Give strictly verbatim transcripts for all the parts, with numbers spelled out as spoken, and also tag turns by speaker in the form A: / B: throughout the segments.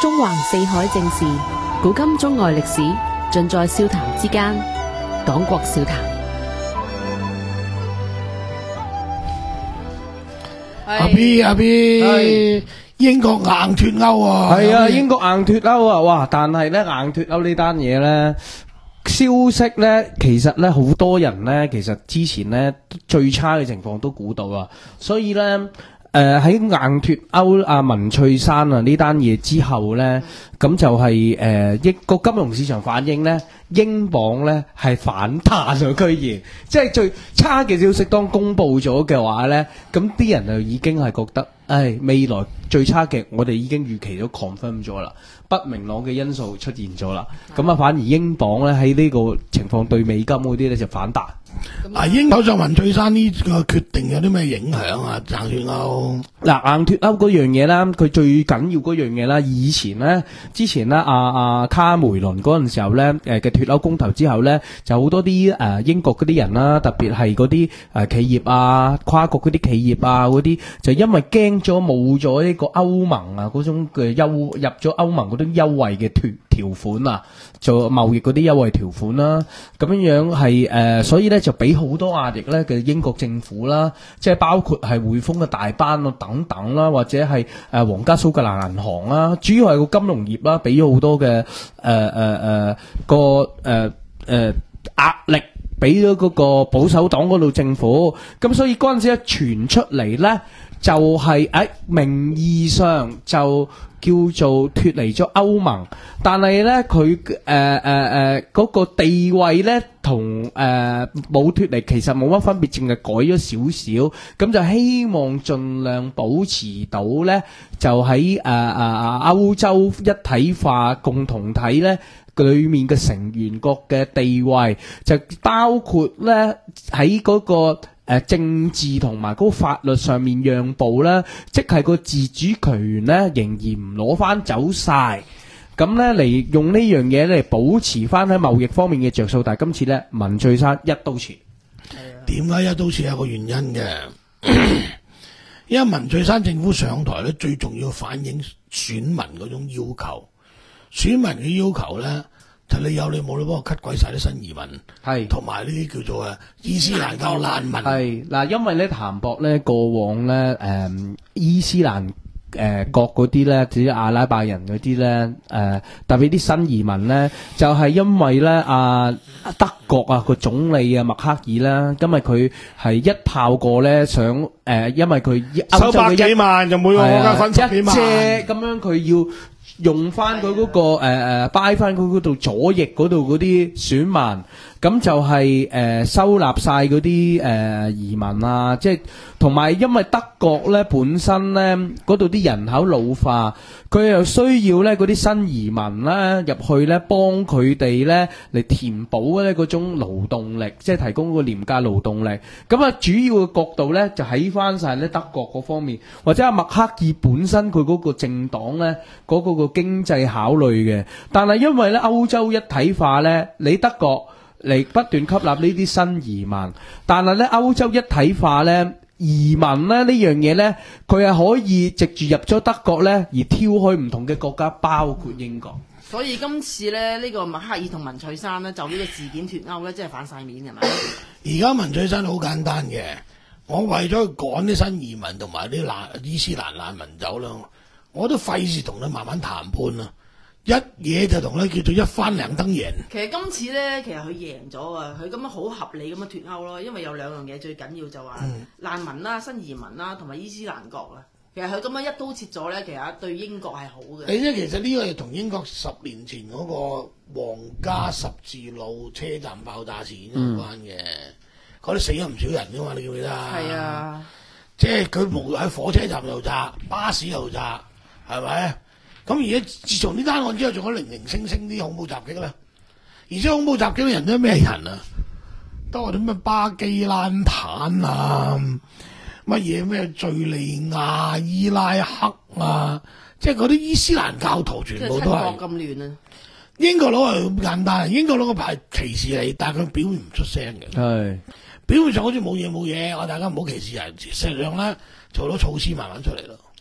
A: 中橫四海正事，古今中外歷史，盡在笑談之間。講國笑談。
B: 阿 B 阿 B， 英國硬脱歐啊！
C: 係啊，英國硬脱歐啊！哇！但係咧，硬脱歐呢單嘢咧，消息咧，其實咧，好多人咧，其實之前咧最差嘅情況都估到啊，所以咧。誒喺硬脱歐啊文翠珊啊呢單嘢之後咧，咁就係誒一個金融市場反應咧，英鎊咧係反彈咗，居然即係最差嘅消息當公佈咗嘅話咧，咁啲人就已經係覺得，唉，未來最差嘅我哋已經預期咗 confirm 咗啦，不明朗嘅因素出現咗啦，咁啊反而英鎊咧喺呢個情況對美金嗰啲咧就反彈。
B: 嗱，英首相文翠珊呢個決定有啲咩影響啊？硬脱歐
C: 嗱，硬脱歐嗰樣嘢啦，佢最緊要嗰樣嘢啦。以前咧，之前咧，阿、啊、阿、啊、卡梅倫嗰陣時候咧，誒嘅脱歐公投之後咧，就好多啲誒、呃、英國嗰啲人啦，特別係嗰啲誒企業啊、跨國嗰啲企業啊嗰啲，就因為驚咗冇咗呢個歐盟啊嗰種嘅優入咗歐盟嗰啲優惠嘅脱條款啊，做貿易嗰啲優惠條款啦，咁樣樣係誒，所以咧就俾好多壓力咧嘅英國政府啦，即係包括係匯豐嘅大班啊等等啦，或者係誒皇家蘇格蘭銀行啦，主要係個金融業啦，俾咗好多嘅誒誒誒個誒誒壓力，俾咗嗰個保守黨嗰度政府，咁所以嗰陣時一傳出嚟咧，就係、是、喺名義上就叫做脱離咗歐盟，但係咧佢誒誒誒嗰個地位咧同誒冇脱離其實冇乜分別，淨係改咗少少，咁就希望盡量保持到咧，就喺誒誒歐洲一體化共同體咧裏面嘅成員國嘅地位，就包括咧喺嗰個。誒政治同埋嗰個法律上面讓步啦，即係個自主權咧仍然唔攞翻走晒，咁咧嚟用呢樣嘢嚟保持翻喺貿易方面嘅着數，但係今次咧文翠珊一刀切。
B: 點解一刀切有個原因嘅？因為文翠珊政府上台咧，最重要反映選民嗰種要求，選民嘅要求咧。就你有你冇你幫我 cut 鬼晒啲新移民，係同埋呢啲叫做誒伊斯蘭教難民。係嗱，
C: 因為咧譚博咧過往咧誒、嗯、伊斯蘭誒、呃、國嗰啲咧，至於阿拉伯人嗰啲咧誒，特別啲新移民咧，就係、是、因為咧啊德國啊個總理啊默克爾啦，因為佢係一炮過咧想誒、呃，因為佢
B: 收百幾萬就每個國家分十幾萬，
C: 咁樣佢要。用翻佢嗰個誒誒，掰翻佢嗰度左翼嗰度嗰啲選民，咁就係、是、誒、呃、收納晒嗰啲誒移民啊，即係同埋因為德國咧本身咧嗰度啲人口老化，佢又需要咧嗰啲新移民咧入去咧幫佢哋咧嚟填補咧嗰種勞動力，即係提供個廉價勞動力。咁啊，主要嘅角度咧就喺翻晒咧德國嗰方面，或者阿默克爾本身佢嗰個政黨咧嗰個個經濟考慮嘅，但係因為咧歐洲一體化咧，你德國嚟不斷吸納呢啲新移民，但係咧歐洲一體化咧移民咧呢樣嘢咧，佢係可以藉住入咗德國咧而挑去唔同嘅國家，包括英國。
D: 所以今次咧呢、呢個默克爾同文翠珊咧就呢個事件脱歐咧，真係反晒面係咪？
B: 而家文翠珊好簡單嘅，我為咗趕啲新移民同埋啲難伊斯蘭難民走啦。我都費事同你慢慢談判啦，一嘢就同你叫做一翻兩登贏。
D: 其實今次咧，其實佢贏咗啊！佢咁樣好合理咁樣脱歐咯，因為有兩樣嘢最緊要就話、嗯、難民啦、新移民啦，同埋伊斯蘭國啊。其實佢咁樣一刀切咗咧，其實對英國係好嘅。
B: 你知其實呢個係同英國十年前嗰個皇家十字路車站爆炸事件有關嘅，嗰、嗯、啲死咗唔少人噶嘛，你記唔記得啊？係啊，即係佢無喺火車站又炸，巴士又炸。係咪？咁而家自從呢單案之後，仲有零零星星啲恐怖襲擊啦。而且恐怖襲擊嘅人都係咩人啊？都係啲咩巴基蘭坦啊，乜嘢咩敘利亞、伊拉克啊，即係嗰啲伊斯蘭教徒全部都係。
D: 咁亂啊！
B: 英國佬係咁簡單，英國佬個牌歧視你，但係佢表面唔出聲嘅。係表面上好似冇嘢冇嘢，我大家唔好歧視人，實際上咧做到措施慢慢出嚟咯。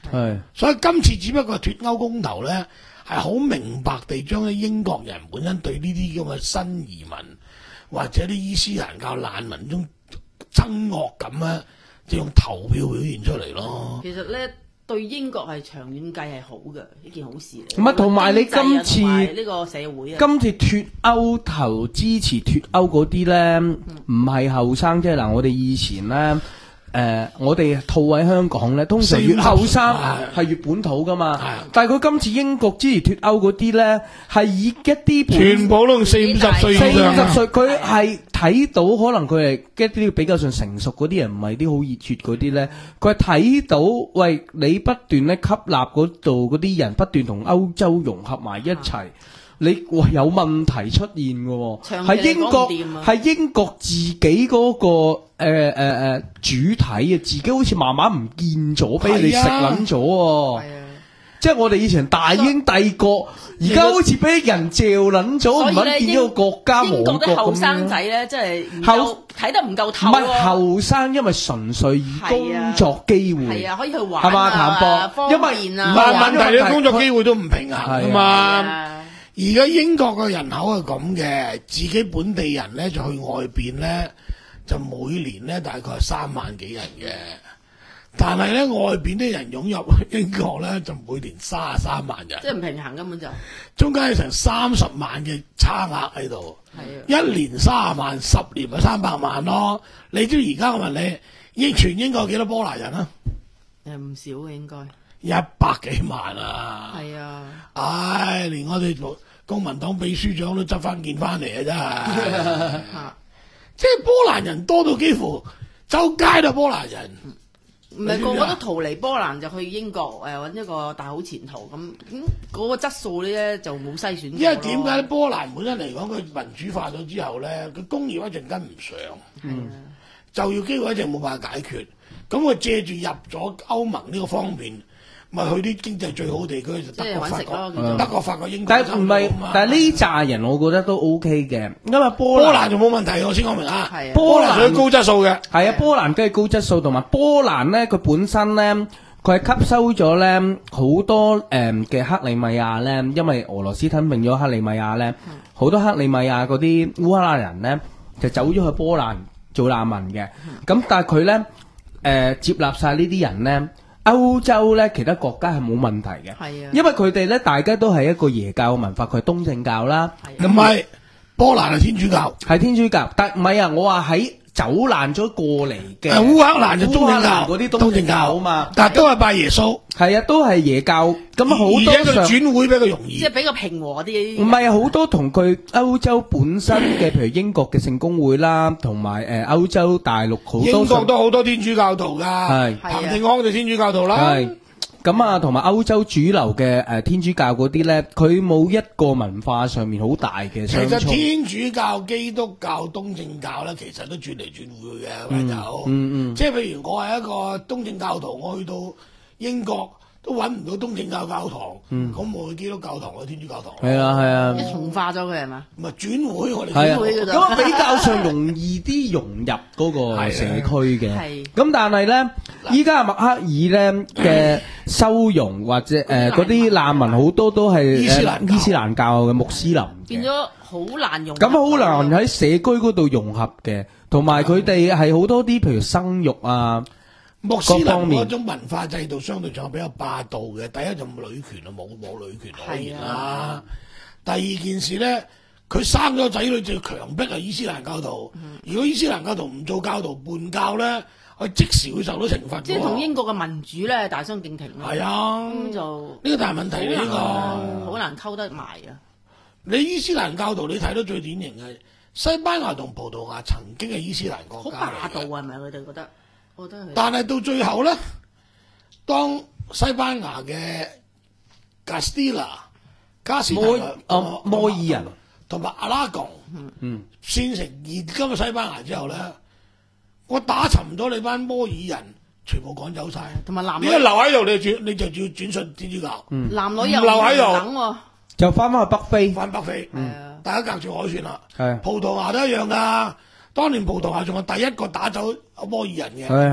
C: 係，
B: 所以今次只不過脫歐公投咧，係好明白地將啲英國人本身對呢啲咁嘅新移民或者啲伊斯蘭教難民中憎惡感咧，就用投票表現出嚟咯。
D: 其實咧，對英國係長遠計係好嘅一件好事嚟。
C: 唔係同埋你今次
D: 呢個社會啊，
C: 今次脫歐投支持脫歐嗰啲咧，唔係後生啫嗱，我哋以前咧。誒、呃，我哋套喺香港咧，通常越後生係越本土噶嘛。但係佢今次英國支持脫歐嗰啲咧，係以一啲
B: 全部都四五十歲以上，
C: 四五十歲佢係睇到可能佢係一啲比較上成熟嗰啲人，唔係啲好熱血嗰啲咧。佢係睇到，喂，你不斷咧吸納嗰度嗰啲人，不斷同歐洲融合埋一齊。你哇有問題出現嘅喎，係英國係英國自己嗰、那個誒誒誒主體啊，自己好似慢慢唔見咗，俾你食撚咗喎。即係我哋以前大英帝國，而家好似俾人嚼撚咗，唔肯見咗個國家亡國咁樣。英國啲後生仔咧，真係後睇得唔夠透。唔係後生，因為純粹以工作機會係啊，可以去玩係嘛譚博，因為
B: 唔係問題，你工作機會都唔平衡啊嘛。而家英國嘅人口係咁嘅，自己本地人咧就去外邊咧，就每年咧大概係三萬幾人嘅。但係咧外邊啲人湧入英國咧，就每年三十三萬人。即係唔平衡根本就。中間有成三十萬嘅差額喺度。係啊。一年三十萬，十年咪三百萬咯。你知而家我問你，英全英國有幾多波蘭人啊？誒唔少嘅應該。一百幾萬啊！係啊！唉，連我哋公民黨秘書長都執翻件翻嚟啊！真係，即係波蘭人多到幾乎周街都係波蘭人。唔係個個都逃離波蘭就去英國誒揾一個大好前途咁，咁嗰個質素咧就冇篩選。因為點解波蘭本身嚟講佢民主化咗之後咧，佢工業一陣跟唔上，嗯，就業機會一直冇辦法解決。咁佢借住入咗歐盟呢個方面。咪去啲經濟最好地區就德國、法國、德國、法國、英國。但係唔係？但係呢扎人我覺得都 OK 嘅，因為波波蘭就冇問題，我先講明啊。係啊，波蘭屬於高質素嘅。係啊，波蘭梗係高質素，同埋波蘭咧，佢本身咧，佢係吸收咗咧好多誒嘅克里米亞咧，因為俄羅斯吞併咗克里米亞咧，好多克里米亞嗰啲烏克蘭人咧就走咗去波蘭做難民嘅。咁但係佢咧誒接納曬呢啲人咧。歐洲咧，其他國家係冇問題嘅，係啊，因為佢哋咧，大家都係一個耶教嘅文化，佢係東正教啦，唔係波蘭係天主教，係天主教，但唔係啊，我話喺走難咗過嚟嘅，烏克蘭就東正教嗰啲東正教啊嘛，但係都係拜耶穌，係啊，都係耶教，咁好多而且佢轉會比較容易，即係比較平和啲。唔係啊，好多同佢歐洲本身嘅，譬如英國嘅聖公會啦，同埋誒歐洲大陸好多英國都好多天主教徒㗎，係彭定康就天主教徒啦。係咁啊，同埋歐洲主流嘅誒天主教嗰啲咧，佢冇一個文化上面好大嘅相衝。其實天主教、基督教、東正教咧，其實都轉嚟轉去嘅，咪就嗯嗯，即係譬如我係一個東正教徒，我去到英國都揾唔到東正教教堂，咁我去基督教堂、去天主教堂。係啊係啊，一重化咗佢係嘛？唔係轉會，我哋轉會嘅啫。咁比較上容易啲融入嗰個社區嘅。係。咁但係咧，依家默克爾咧嘅收容或者誒嗰啲難民好多都係伊斯蘭伊斯蘭教嘅穆斯林，變咗好難融合。咁好難喺社區嗰度融合嘅，同埋佢哋係好多啲譬如生育啊。穆斯林嗰種文化制度相對上比較霸道嘅，第一就女權啊，冇冇女權可言啦。第二件事咧，佢生咗仔女就要強迫係伊斯蘭教徒。嗯、如果伊斯蘭教徒唔做教徒叛教咧，佢即時會受到懲罰。即係同英國嘅民主咧大相徑庭咯。係啊，咁就呢個大問題嚟，呢個好難溝得埋啊！你伊斯蘭教徒你睇到最典型嘅西班牙同葡萄牙曾經係伊斯蘭國家嚟嘅。好霸道啊，係咪佢哋覺得？但係到最後咧，當西班牙嘅加斯蒂拉、加斯摩啊摩爾人同埋阿拉貢，嗯，變成現今嘅西班牙之後咧，我打沉咗你班摩爾人，全部趕走晒，同埋男女，你一留喺度，你就轉你就要轉信天主教，嗯，男女又唔留喺度，就翻翻去北非，翻北非，嗯，大家隔住海算啦，係葡萄牙都一樣噶。當年葡萄牙仲係第一個打走摩爾人嘅，係係啊，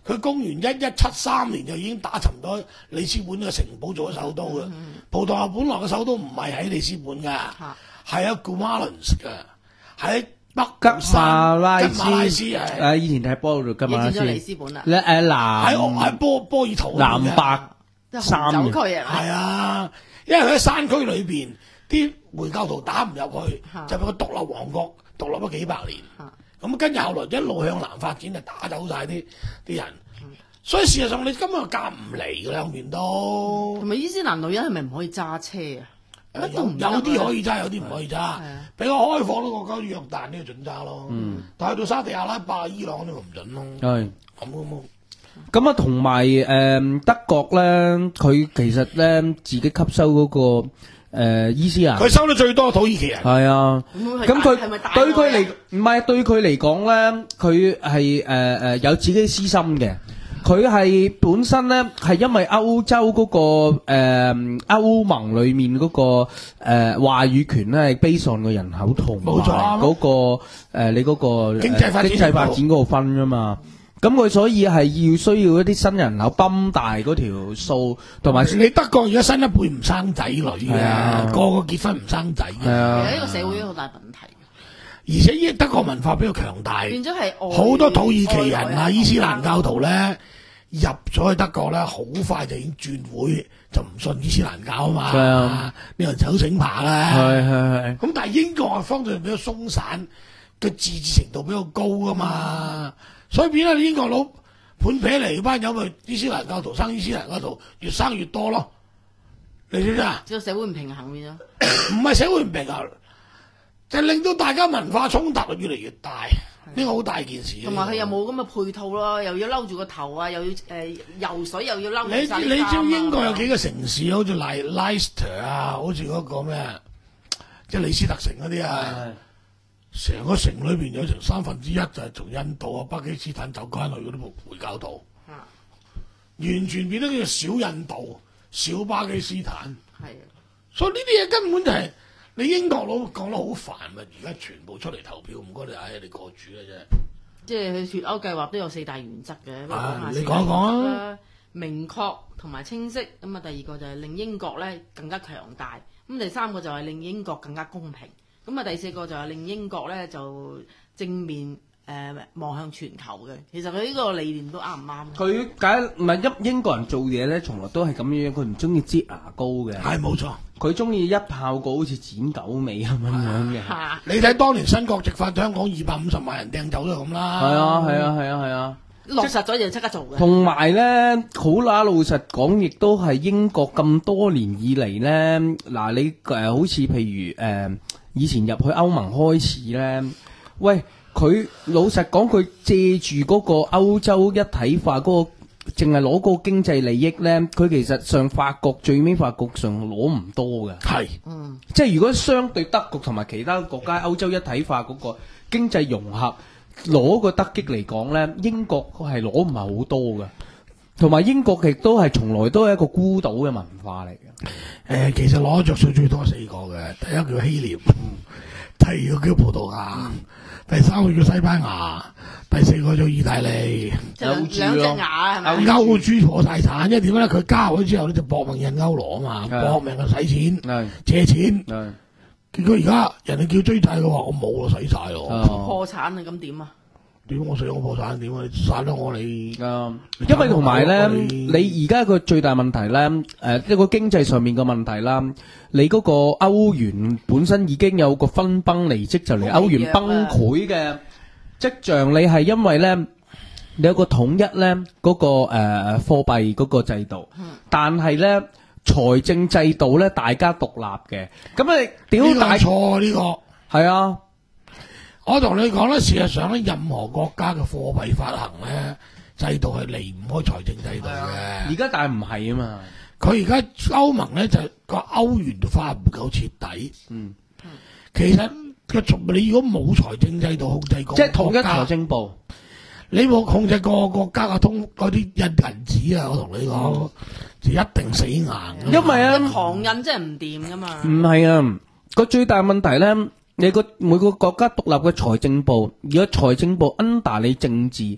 B: 佢公元一一七三年就已經打沉咗里斯本嘅城堡做咗首都嘅。
D: 嗯、
B: 葡萄牙本來嘅首都唔係喺里斯本㗎，係喺 Guimarães 㗎，喺北
C: 吉馬拉斯，
B: 吉馬拉斯係。
C: 誒以前睇波嗰度吉馬拉斯。
D: 轉咗里斯本啦。
C: 咧誒南
B: 喺喺波波爾圖
C: 南北三
D: 紅酒區啊。
B: 係啊，因為佢喺山區裏邊，啲回教徒打唔入去，就俾個獨立王國獨立咗幾百年。咁跟住後來一路向南發展，就打走晒啲啲人。所以事實上你根本就夾唔嚟嘅兩邊都。
D: 同埋伊斯蘭女人係咪唔可以揸車啊？
B: 有有啲可以揸，有啲唔可以揸。比較開放啲國家，約旦呢個準揸咯。嗯、但係到沙地阿拉伯、伊朗呢個唔準咯。係咁咁。
C: 咁啊，同埋誒德國咧，佢其實咧自己吸收嗰、那個誒、呃、伊斯蘭，
B: 佢收得最多土耳其人。
C: 係啊，咁佢對佢嚟唔係對佢嚟講咧，佢係誒誒有自己私心嘅。佢係本身咧係因為歐洲嗰、那個誒、呃、歐盟裡面嗰、那個誒、呃、話語權咧係 base on 個人口同埋嗰個誒、呃、你嗰、那個、呃、
B: 經濟發展
C: 經濟發展嗰度分噶嘛。咁佢所以係要需要一啲新人口泵大嗰條數，同埋
B: 你德國而家新一輩唔生仔女嘅，啊、個個結婚唔生仔嘅，
D: 呢個社會好大問題。
B: 而且依德國文化比較強大，
D: 變咗係
B: 好多土耳其人啊、伊斯蘭教徒咧入咗去德國咧，好快就已經轉會，就唔信伊斯蘭教啊嘛。係啊，呢人走醒爬啦。係係係。咁但係英國嘅方向比較鬆散，嘅自治程度比較高啊嘛。所以變咗英國佬盤撇嚟班友咪伊斯蘭教徒生伊斯蘭教徒越生越多咯，你知唔知啊？
D: 即係社會唔平衡變咗，
B: 唔係社會唔平衡，就令到大家文化衝突越嚟越大，呢個好大件事。
D: 同埋佢又冇咁嘅配套咯，又要摟住個頭啊，又要誒、呃、游水又要摟住晒啲衫啊。
B: 你你知英國有幾個城市，好似萊萊斯特啊，好似嗰個咩，即係李斯特城嗰啲啊。成個城裏邊有成三分之一就係從印度啊、巴基斯坦走翻去嗰啲回教徒，啊、完全變咗叫小印度、小巴基斯坦。係啊，所以呢啲嘢根本就係、是、你英國佬講得好煩咪，而家全部出嚟投票，唔該你唉，你過主嘅啫。即係佢脫歐計劃都有四大原則嘅，啊、你講一講啊。明確同埋清晰，咁啊第二個就係令英國咧更加強大，咁第三個就係令英國更加公平。咁啊，第四個就係令英國咧就正面誒、呃、望向全球嘅。其實佢呢個理念都啱唔啱？佢
C: 解唔係英英國人做嘢咧，從來都係咁樣，佢唔中意擠牙膏嘅。係冇錯，佢中意一炮過，好似剪狗尾咁樣樣嘅。啊、你睇當年新國籍法香港二百五十萬人掟走都咁啦。係啊，係啊，係啊，係啊。
D: 落實咗就即刻做嘅。
C: 同埋咧，好啦，老實講，亦都係英國咁多年以嚟咧，嗱你誒、呃、好似譬如誒。呃以前入去歐盟開始咧，喂，佢老實講，佢借住嗰個歐洲一體化嗰、嗰個，淨係攞嗰個經濟利益咧，佢其實上法國最尾法國上攞唔多嘅。係，嗯，即係如果相對德國同埋其他國家歐洲一體化嗰個經濟融合攞個得益嚟講咧，英國係攞唔係好多嘅。同埋英國亦都係從來都係一個孤島嘅文化嚟嘅。誒、
B: 呃，其實攞着數最多四個嘅，第一個叫希臘，第二個叫葡萄牙，第三個叫西班牙，第四個叫意大利。
D: 歐豬咯，兩隻牙係咪？
B: 歐豬破晒產，因為點咧？佢加咗之後咧就搏命印歐羅啊嘛，搏命去使錢，借錢。結果而家人哋叫追債嘅話，我冇咯，使晒咯。
D: 破產啊，咁點啊？
B: 點我死我破產點啊？你殺咗我你，
C: 嗯、因為同埋咧，你而家個最大問題咧，誒、呃，一個經濟上面嘅問題啦，你嗰個歐元本身已經有個分崩離析，就嚟歐元崩潰嘅跡象。你係因為咧，你有個統一咧嗰、那個誒貨幣嗰個制度，嗯、但係咧財政制度咧大家獨立嘅，咁你屌大
B: 錯呢個係
C: 啊！
B: 我同你講咧，事實上咧，任何國家嘅貨幣發行咧制度係離唔開財政制度嘅。
C: 而家但係唔係啊嘛，
B: 佢而家歐盟咧就個歐元化唔夠徹底。嗯，其實個你如果冇財政制度控制個，
C: 即係統一財政部，
B: 你冇控制個國家嘅通嗰啲印銀紙啊，我同你講、嗯、就一定死硬。
C: 因為啊，
D: 行印真係唔掂噶嘛。
C: 唔係啊，個最大問題咧。你個每個國家獨立嘅財政部，如果財政部 under 你政治，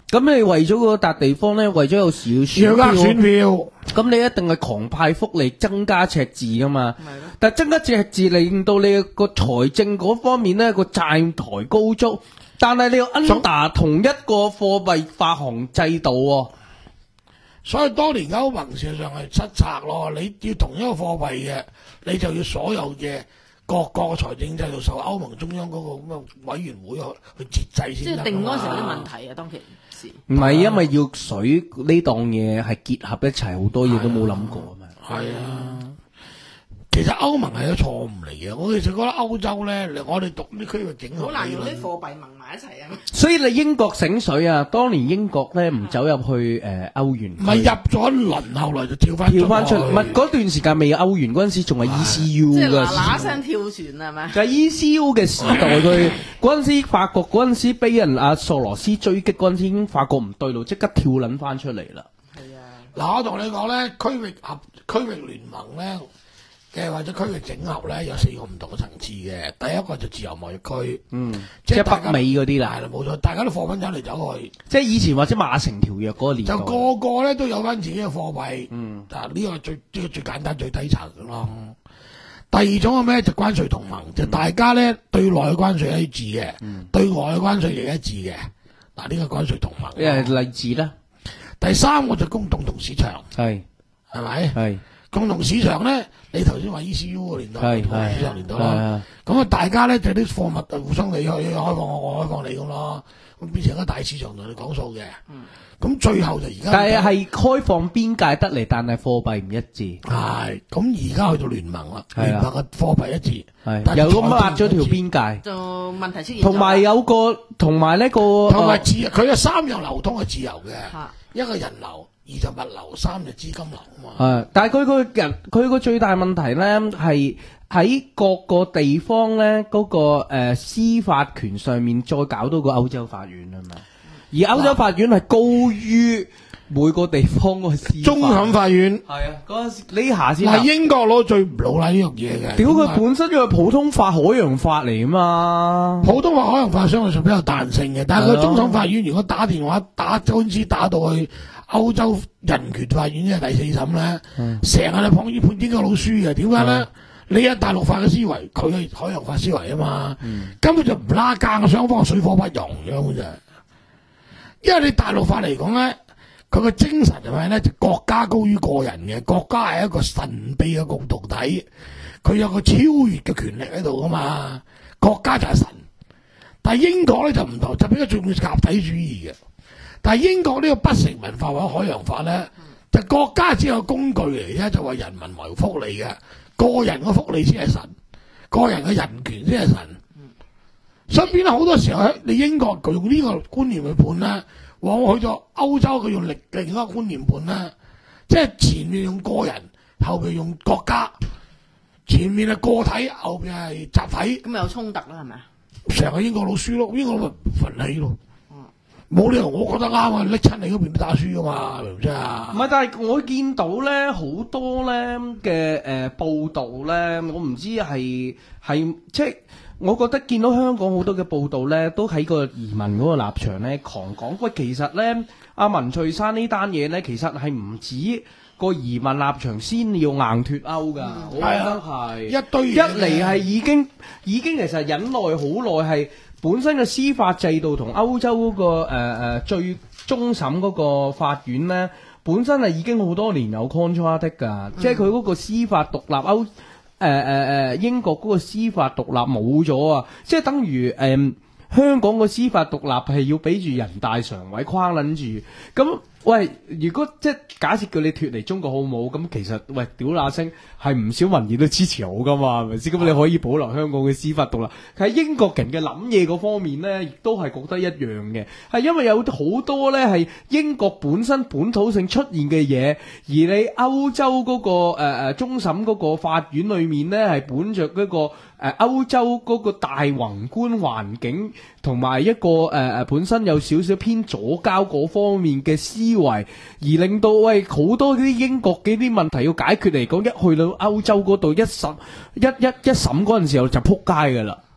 C: 咁你為咗嗰笪地方咧，為咗有時要選
B: 要呃選票，
C: 咁你一定係狂派福利，增加赤字噶嘛。但係增加赤字令到你個財政嗰方面咧個債台高築，但係你要 under 同一個貨幣發行制度喎。
B: 所以當年歐盟事實上係失策咯。你要同一個貨幣嘅，你就要所有嘅各個財政制度受歐盟中央嗰個咁嘅委員會去去節制先。
D: 即係定嗰陣時有啲問題啊，當其時。
C: 唔係因為要水呢檔嘢係結合一齊，好多嘢都冇諗過啊嘛。
B: 係啊。其實歐盟係一個錯誤嚟嘅，我其實覺得歐洲咧，我哋讀啲區域整合，
D: 好難用啲貨幣盟埋一齊啊！
C: 所以你英國醒水啊，當年英國咧唔走入去誒歐元，
B: 唔係入咗一輪，後來就跳翻
C: 跳翻出嚟，唔係嗰段時間未有歐元嗰陣時，仲係 E C U
D: 即係
C: 嘅，
D: 嗱嗱聲跳船係咪？
C: 就係 E C U 嘅時代，佢嗰陣時法國嗰陣時俾人阿索羅斯追擊嗰陣時，已經發覺唔對路，即刻跳撚翻出嚟啦。
B: 係啊，嗱我同你講咧，區域合區域聯盟咧。嘅或者區域整合咧有四個唔同嘅層次嘅，第一個就自由貿易區，
C: 嗯，即係北美嗰啲啦，
B: 係啦冇錯，大家都貨品走嚟走去，
C: 即係以前或者馬城條約嗰個年代，
B: 就個個咧都有翻自己嘅貨幣，
C: 嗯，
B: 啊呢個最呢個最簡單最低層咯。第二種係咩？就關稅同盟，嗯、就大家咧對內嘅關稅係一致嘅，嗯、對外嘅關稅亦一致嘅。嗱呢個關稅同盟，
C: 一係例子啦。
B: 第三個就公共同市場，
C: 係
B: 係咪？
C: 係。
B: 共同市場咧，你頭先話 E C U 個年代，共同市場年代啦。咁啊，大家咧就啲貨物就互相你去開放我，我開放你咁咯。咁變成一個大市場同你講數嘅。咁、嗯、最後就而家，
C: 但係係開放邊界得嚟，但係貨幣唔一致。
B: 係。咁而家去到聯盟啦，聯盟嘅貨幣一致。
C: 係。有咁劃咗條邊界。
D: 就問題出現。
C: 同埋有個，同埋呢個。
B: 同埋自，佢有三樣流通係自由嘅。啊、一個人流。二就物流，三就資金流啊嘛。係，
C: 但係佢個人，佢個最大問題咧係喺各個地方咧嗰、那個誒、呃、司法權上面再搞到個歐洲法院啊嘛。而歐洲法院係高於每個地方個司法。
B: 終審法院
C: 係啊，嗰陣時呢下先。
B: 係英國攞最唔老禮呢樣嘢嘅。
C: 屌佢本身就係普通法、海洋法嚟啊嘛。
B: 普通法、海洋法相對上比較彈性嘅，但係佢終審法院如果打電話打官司打到去歐洲人權法院即係第四審咧，成日就判判英國老輸嘅。點解咧？你有大陸法嘅思維，佢係海洋法思維啊嘛，嗯、根本就唔拉更，雙方水火不容咁嘅啫。因為你大陸法嚟講咧，佢個精神係咩咧？就國家高於個人嘅，國家係一個神秘嘅共同體，佢有個超越嘅權力喺度噶嘛，國家就係神。但係英國咧就唔同，就比較重要集體主義嘅。但係英國呢個不成文化或者海洋法咧，就國家只有工具嚟啫，就為人民謀福利嘅，個人嘅福利先係神，個人嘅人權先係神。所以變咗好多時候你英國佢用呢個觀念去判咧，往往去咗歐洲佢用另另一個觀念判咧，即係前面用個人，後邊用國家，前面係個體，後邊係集體，
D: 咁有衝突啦，係咪啊？
B: 成個英國老輸咯，英國咪憤氣咯。冇理由，我覺得啱啊！拎親你嗰邊都打輸噶嘛，明唔明啊？
C: 唔係，但係我見到咧好多咧嘅誒報道咧，我唔知係係即係，我覺得見到香港好多嘅報道咧，都喺個移民嗰個立場咧狂講。喂，其實咧，阿文翠珊呢單嘢咧，其實係唔止個移民立場先要硬脱歐㗎。嗯、我覺得係
B: 一堆
C: 一嚟係已經已經其實忍耐好耐係。本身嘅司法制度同歐洲嗰、那個誒誒、呃、最終審嗰個法院咧，本身係已經好多年有 contradict 㗎，嗯、即係佢嗰個司法獨立歐誒誒誒英國嗰個司法獨立冇咗啊！即係等於誒、呃、香港個司法獨立係要俾住人大常委框撚住咁。喂，如果即係假設叫你脫離中國好冇咁，其實喂屌那聲係唔少民意都支持我噶嘛，係咪先？咁你可以保留香港嘅司法獨立。喺英國人嘅諗嘢嗰方面咧，亦都係覺得一樣嘅，係因為有好多咧係英國本身本土性出現嘅嘢，而你歐洲嗰、嗰個誒誒、呃、終審嗰個法院裏面咧係本着嗰個。誒歐洲嗰個大宏觀環境同埋一個誒誒、呃、本身有少少偏左膠嗰方面嘅思維，而令到喂好多啲英國嘅啲問題要解決嚟講，一去到歐洲嗰度一審一一一審嗰陣時候就撲街㗎啦。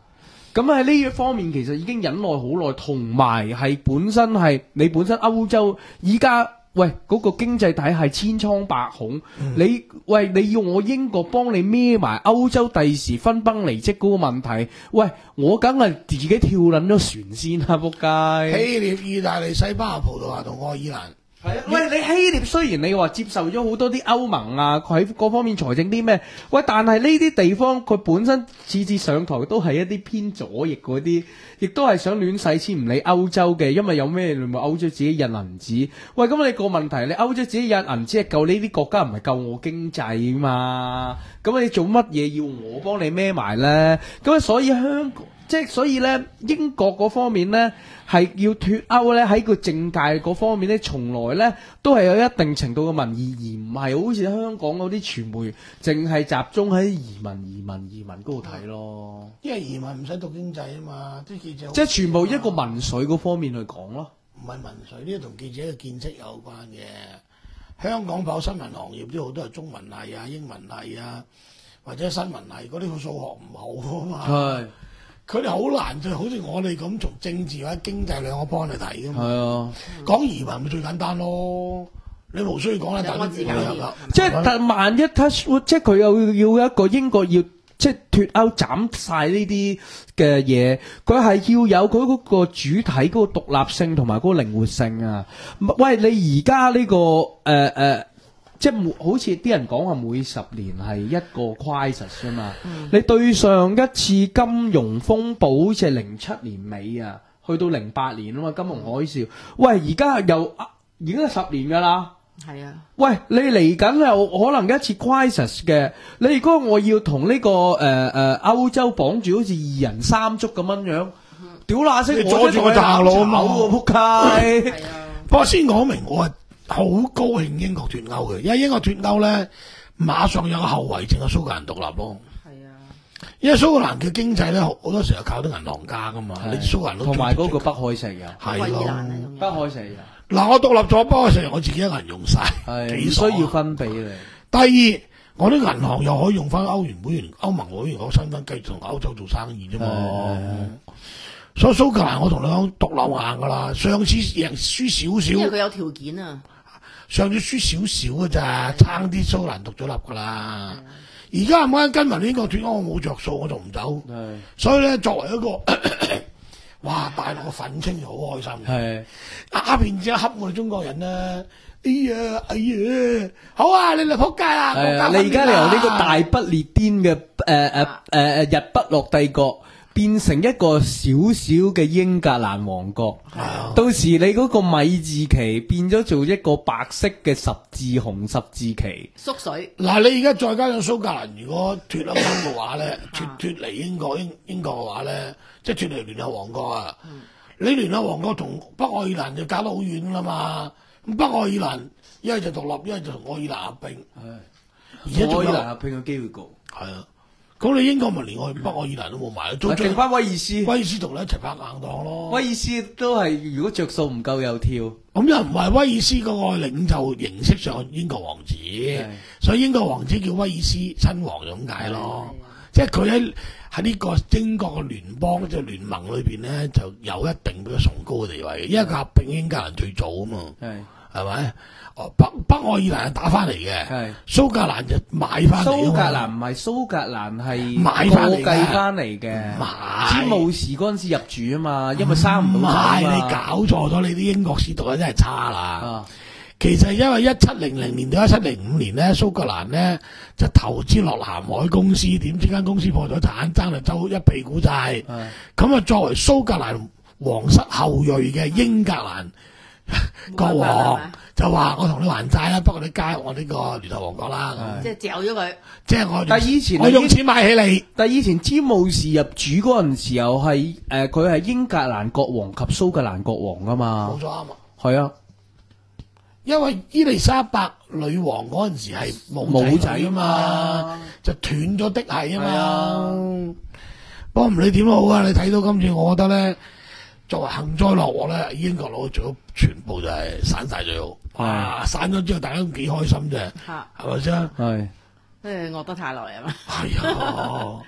C: 咁喺呢一方面其實已經忍耐好耐，同埋係本身係你本身歐洲依家。喂，嗰、那個經濟體系千瘡百孔，嗯、你喂你要我英國幫你孭埋歐洲第時分崩離析嗰個問題，喂，我梗係自己跳撚咗船先啦，仆街！
B: 希臘、意大利、西班牙、葡萄牙同愛爾蘭。
C: 係啊，喂，你希臘雖然你話接受咗好多啲歐盟啊，佢喺各方面財政啲咩，喂，但係呢啲地方佢本身次次上台都係一啲偏左翼嗰啲，亦都係想亂使錢唔理歐洲嘅，因為有咩你咪歐洲自己印銀紙。喂，咁你個問題，你歐洲自己印銀紙係救呢啲國家，唔係救我經濟嘛？咁你做乜嘢要我幫你孭埋咧？咁所以香港。即係所以咧，英國嗰方面咧係要脫歐咧，喺個政界嗰方面咧，從來咧都係有一定程度嘅民意，而唔係好似香港嗰啲傳媒淨係集中喺移民、移民、移民嗰度睇咯。
B: 因為移民唔使讀經濟啊嘛，啲記者
C: 即係全部一個民粹嗰方面去講咯。
B: 唔係民粹，呢啲同記者嘅見識有關嘅。香港跑新聞行業啲好多係中文系啊、英文系啊，或者新聞系嗰啲，佢數學唔好啊嘛。係。佢哋好難，就好似我哋咁從政治或者經濟兩個幫嚟睇噶嘛。係啊，講移民咪最簡單咯。你無需要講啦，大家自己入啦。
C: 即係但萬一 touch wood，即係佢又要一個英國要即係脫歐斬晒呢啲嘅嘢，佢係要有佢嗰個主體嗰個獨立性同埋嗰個靈活性啊。喂，你而家呢個誒誒。呃呃即係好似啲人講話每十年係一個 crisis 啊嘛，嗯、你對上一次金融風暴好似係零七年尾啊，去到零八年啊嘛，金融海嘯。喂，而家又已經係十年㗎啦。係啊。喂，你嚟緊又可能一次 crisis 嘅，你如果我要同呢、這個誒誒、呃、歐洲綁住好似二人三足咁樣樣，屌乸聲，
B: 阻住我行路啊嘛，
C: 仆街。係啊。
B: 不過先講明我係。好高興英國脫歐嘅，因為英國脫歐咧，馬上有個後遺症係蘇格蘭獨立咯。係啊，因為蘇格蘭嘅經濟咧，好多時候靠啲銀行家噶嘛。你蘇格蘭
C: 同埋嗰個北海石油，係咯，北海石油。嗱，
B: 我獨立咗北海石油，我自己一個人用晒，
C: 幾需要分俾你。
B: 第二，我啲銀行又可以用翻歐元會員、歐盟會員嗰身份繼續同歐洲做生意啫嘛。所以蘇格蘭我同你講獨立硬噶啦，上次贏輸少少，
D: 因為佢有條件啊。
B: 上次輸少少嘅咋，撐啲蘇格蘭獨咗立噶啦。而家唔啱跟埋呢個脫歐，我冇着數，我就唔走。所以咧，作為一個咳咳哇大陸嘅憤青就好開心。係鴉片之恰我哋中國人啦。哎呀哎呀，好啊，你嚟仆街啦！
C: 你而家由呢個大不列顛嘅誒誒誒誒日不落帝國。變成一個小小嘅英格蘭王國，啊、到時你嗰個米字旗變咗做一個白色嘅十字紅十字旗，
D: 縮水。
B: 嗱，你而家再加上蘇格蘭，如果脫歐嘅話咧，脫脫離英國英英國嘅話咧，即係脫離聯合王國啊！嗯、你聯合王國同北愛爾蘭就隔得好遠啦嘛，咁北愛爾蘭一係就獨立，一係就同愛爾蘭合併，而且仲有
C: 愛爾蘭合併嘅機會高，
B: 係啊。咁你英國咪連我北愛爾蘭都冇埋，
C: 仲剩翻威爾斯，
B: 威爾斯同你一齊拍硬檔咯。
C: 威爾斯都係如果着數唔夠又跳，
B: 咁又唔係威爾斯嗰個領袖形式上英國王子，所以英國王子叫威爾斯親王咁解咯。即係佢喺喺呢個英國嘅聯邦即係聯盟裏邊咧，就有一定比較崇高嘅地位，因為佢合併英格蘭最早啊嘛，係咪？北北愛爾蘭係打翻嚟嘅，蘇格蘭就買翻嚟。
C: 蘇格蘭唔係蘇格蘭係
B: 買翻嚟
C: 計翻嚟嘅，詹姆士嗰陣時入主啊嘛，因為生唔到仔啊嘛。唔係，你搞錯咗，你啲英國史讀得真係差啦。啊、其實因為一七零零年到一七零五年咧，蘇格蘭咧就投資落南海公司，點知間公司破咗產，爭嚟周一屁股債。咁啊，作為蘇格蘭皇室後裔嘅英格蘭國王就話：我同你還債啦，不過你加入我呢個聯合王國啦。
D: 即係嚼咗佢。
B: 即係我。
C: 但係以前
B: 我用錢買起你。
C: 但係以前詹姆士入主嗰陣時候係誒，佢係英格蘭國王及蘇格蘭國王噶嘛。
B: 冇錯啱啊。
C: 係啊，
B: 因為伊麗莎白女王嗰陣時係冇仔啊嘛，就斷咗的係啊嘛。不過唔理點都好啊，你睇到今次，我覺得咧。作為幸災樂禍咧，英國佬做咗全部就係散晒最好，哇！散咗之後，大家都幾開心啫，係咪先？係，
D: 誒，惡得太耐啊嘛。
B: 係啊，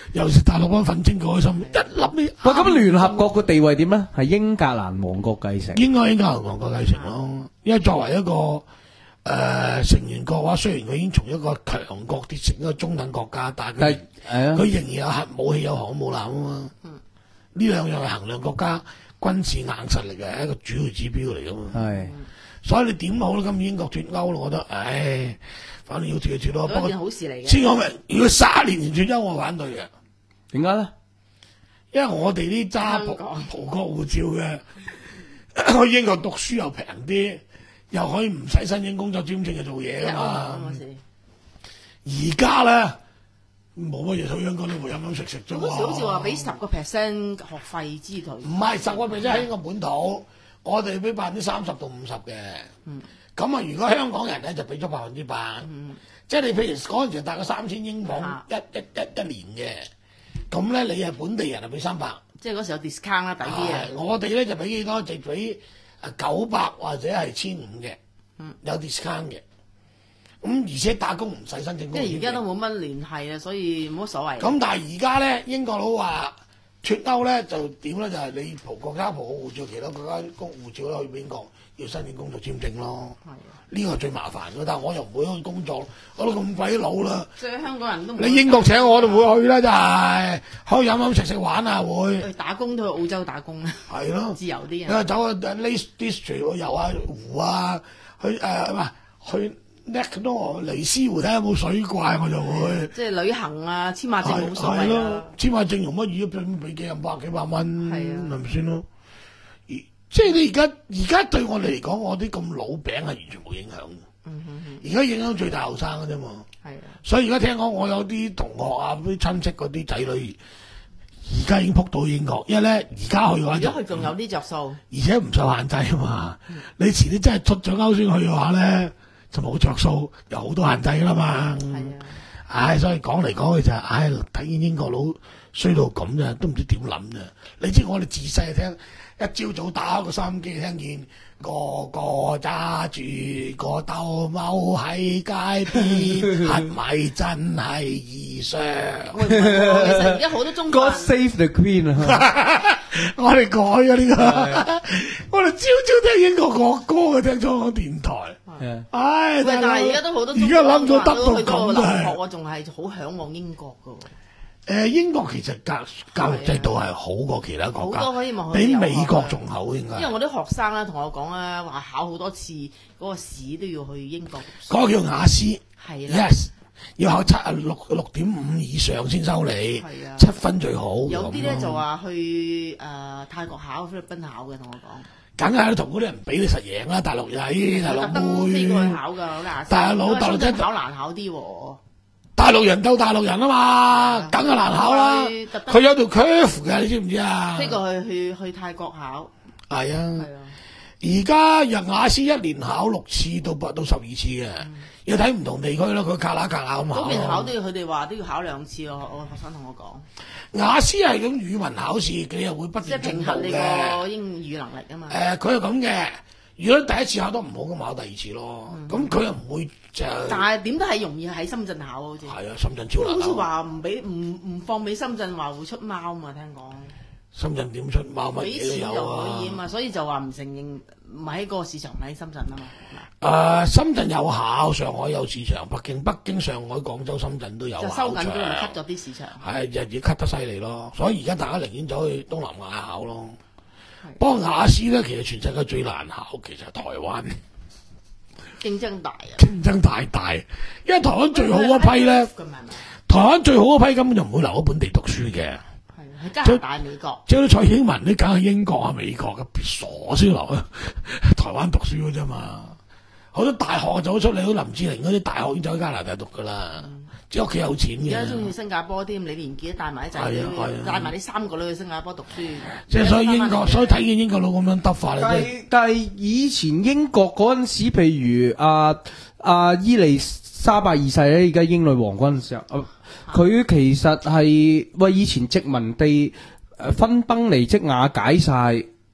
B: 尤其是大陸班憤青開心，一諗起。
C: 喂，咁聯合國個地位點咧？係英格蘭王國繼承。
B: 應該英格蘭王國繼承咯，因為作為一個誒、呃、成員國嘅話，雖然佢已經從一個強國跌成一個中等國家，但係佢佢仍然有核武器、有航母艦啊嘛。呢、嗯、兩樣係衡量國家軍事硬實力嘅一個主要指標嚟噶嘛。係，所以你點好啦？今英國脱歐，我覺得，唉，反正要脱就脱咯。不過
D: 好事嚟嘅。先講明，
B: 如果卅年前脱歐，我反對嘅。
C: 點解咧？
B: 因為我哋啲揸葡葡國護照嘅，去英國讀書又平啲，又可以唔使申請工作簽證就做嘢噶嘛。而家咧冇乜嘢，去香港都會飲飲食食啫。
D: 嗰時好似話俾十個 percent 學費之類。唔
B: 係十個 percent 喺英國本土，我哋俾百分之三十到五十嘅。嗯。咁啊，如果香港人咧就俾咗百分之八。嗯。即係你譬如嗰陣時大概三千英鎊一一一一年嘅。咁咧，你係本地人啊，俾三百，
D: 即係嗰時有 discount 啦，抵啲啊！
B: 我哋咧就俾幾多？就俾啊九百或者係千五嘅，嗯，有 discount 嘅。咁而且打工唔使申請工。
D: 即係而家都冇乜聯繫啊，所以冇乜所謂。
B: 咁但係而家咧，英國佬話脱歐咧就點咧？就係、是、你葡國家葡護照，其他國家公護照咧去英國要申請工作簽證咯。係。呢個係最麻煩嘅，但係我又唔會去工作，我都咁鬼老啦。
D: 所以香港人都唔。
B: 你英國請我都會去啦，真係去飲飲食食玩啊會。
D: 去打工都去澳洲打工啦。係咯，自由啲
B: 啊。走去 Lake District 去遊下湖啊，去誒唔係去 Neck 尼斯湖睇下有冇水怪，我就會。
D: 即係旅行啊，簽下證冇所謂啊。
B: 簽下證用乜嘢？俾俾幾廿百幾百蚊，係咪先咯？即係你而家而家對我哋嚟講，我啲咁老餅係完全冇影響嘅。嗯哼哼。而家影響最大後生嘅啫嘛。係啊。所以而家聽講，我有啲同學啊，啲親戚嗰啲仔女，而家已經撲到英國，因為咧而家去嘅話，
D: 而家佢仲有啲着數，
B: 而且唔受限制啊嘛。嗯、你遲啲真係出咗歐先去嘅話咧，就冇着數，有好多限制㗎啦嘛。係啊。唉，所以講嚟講去就係、是，唉，睇見英國佬衰到咁啫，都唔知點諗啫。你知我哋自細聽。一朝早打開個收音機，聽見個個揸住個兜踎喺街邊，係咪真係異常？
D: 其實而家好多中國人
C: God save the Queen 啊！
B: 我哋改咗呢個，我哋朝朝聽英國國歌嘅，聽香港電台。唉，
D: 但係而家都好多
B: 而家諗到得到咁
D: 都係，我仲係好嚮往英國㗎。
B: 誒英國其實教教育制度係好過其他國家，
D: 好多可以望
B: 比美國仲好應該。
D: 因為我啲學生咧同我講啊，話考好多次嗰個試都要去英國讀書。
B: 嗰個叫雅思，
D: 係啦
B: ，yes，要考七啊六六點五以上先收你，七分最好。
D: 有啲咧就話去誒、呃、泰國考、菲律賓考嘅，同我講。
B: 梗係同嗰啲人比你實贏啦，大陸仔、大陸妹。特登
D: 飛過去考㗎，雅思。
B: 大佬大陸仔
D: 考難考啲喎。
B: 大陸人鬥大陸人啊嘛，梗係難考啦。佢有條 curve 嘅，你知唔知啊？
D: 飛過去去去泰國考。
B: 係啊。係啊。而家入雅思一年考六次到八到十二次嘅，嗯、要睇唔同地區咯。佢卡啦卡啦咁考。
D: 嗰邊考都要，佢哋話都要考兩次咯。我學生同我講。
B: 雅思係咁語文考試，佢又會不斷進步嘅。即係評核你個
D: 英語能力啊嘛。誒、
B: 呃，佢係咁嘅。如果第一次考得唔好，咁考第二次咯。咁佢又唔會就。
D: 但係點都係容易喺深圳考好似。係
B: 啊，深圳超難考。
D: 好似話唔俾唔唔放俾深圳話會出貓嘛？聽講。
B: 深圳點出貓乜嘢都有啊？俾錢就可以啊
D: 嘛，所以就話唔承認，唔喺個市場，唔喺深圳啊嘛。
B: 誒、呃，深圳有考，上海有市場，北京、北京、上海、廣州、深圳都有考場。就收緊咗，咪 cut 咗啲市場。係日日 cut 得犀利咯，所以而家大家寧願走去東南亞考咯。不過雅思咧，其實全世界最難考，其實係台灣。
D: 競爭大啊！
B: 競爭太大，因為台灣最好一批咧，台灣最好一批根本就唔會留喺本地讀書嘅。
D: 係加拿大、美國。
B: 即係蔡英文，你梗係英國啊、美國嘅，傻先留喺台灣讀書嘅啫嘛。好多大學走出嚟，好林志玲嗰啲大學已經走喺加拿大讀噶啦。嗯即係屋企有錢嘅，
D: 而家中意新加坡添，李連杰帶埋一仔女，帶埋啲三個女去新加坡讀書。
B: 即係所以英國，所以睇見英國佬咁樣得法咧。
C: 但係但係以前英國嗰陣時，譬如阿阿伊麗莎白二世咧，而家英女王嗰陣時候，佢、啊、其實係喂以前殖民地誒分崩離析瓦解晒。咁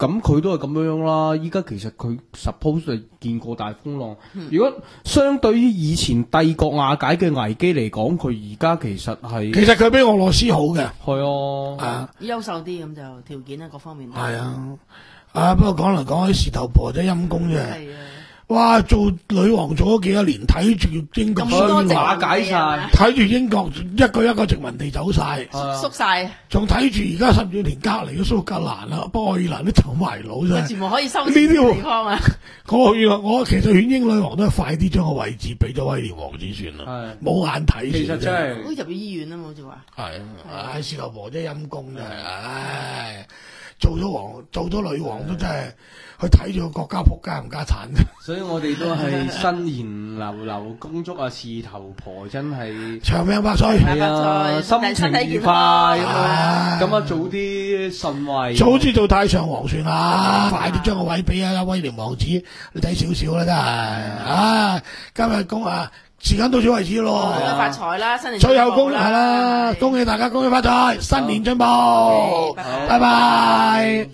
C: 咁佢都係咁樣啦。依家其實佢 suppose 係見過大風浪。嗯、如果相對於以前帝國瓦解嘅危機嚟講，佢而家其實係
B: 其實佢比俄羅斯好嘅，
C: 係啊，
B: 啊
D: 優秀啲咁就條件啊各方面都
B: 係啊。啊不過講嚟講去，事頭婆真係陰公啫。
D: 係啊。
B: 哇！做女王做咗幾多年，睇住英國
C: 瓦解晒，
B: 睇住英國一個一個殖民地走晒，
D: 縮晒，
B: 仲睇住而家甚至連隔離嘅蘇格蘭啦、北愛爾蘭都走埋佬啫。
D: 全部可以收呢啲地方啊！
B: 我原來我其實勸英女王都係快啲將個位置俾咗威廉王子算啦，冇眼睇。
C: 其實真係
D: 都入咗醫院啊嘛，好似話。
B: 係啊，唉，事頭婆真係陰公真係，唉，做咗王做咗女王都真係。去睇住個國家仆街唔家產，
C: 所以我哋都係新年流流恭祝啊事頭婆真係
B: 長命百歲，
C: 係啊，心情愉快咁啊，咁啊早啲順位，
B: 早啲做太上皇算啦，快啲將個位俾啊威廉王子，你睇少少啦真係，啊今日恭啊時間到此為止咯，
D: 發財啦，新年
B: 最後恭係啦，恭喜大家恭喜發財，新年進步，拜拜。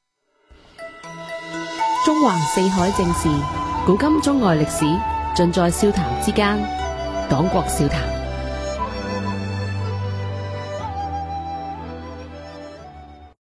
A: 中環四海正事，古今中外歷史，盡在笑談之間。黨國笑談。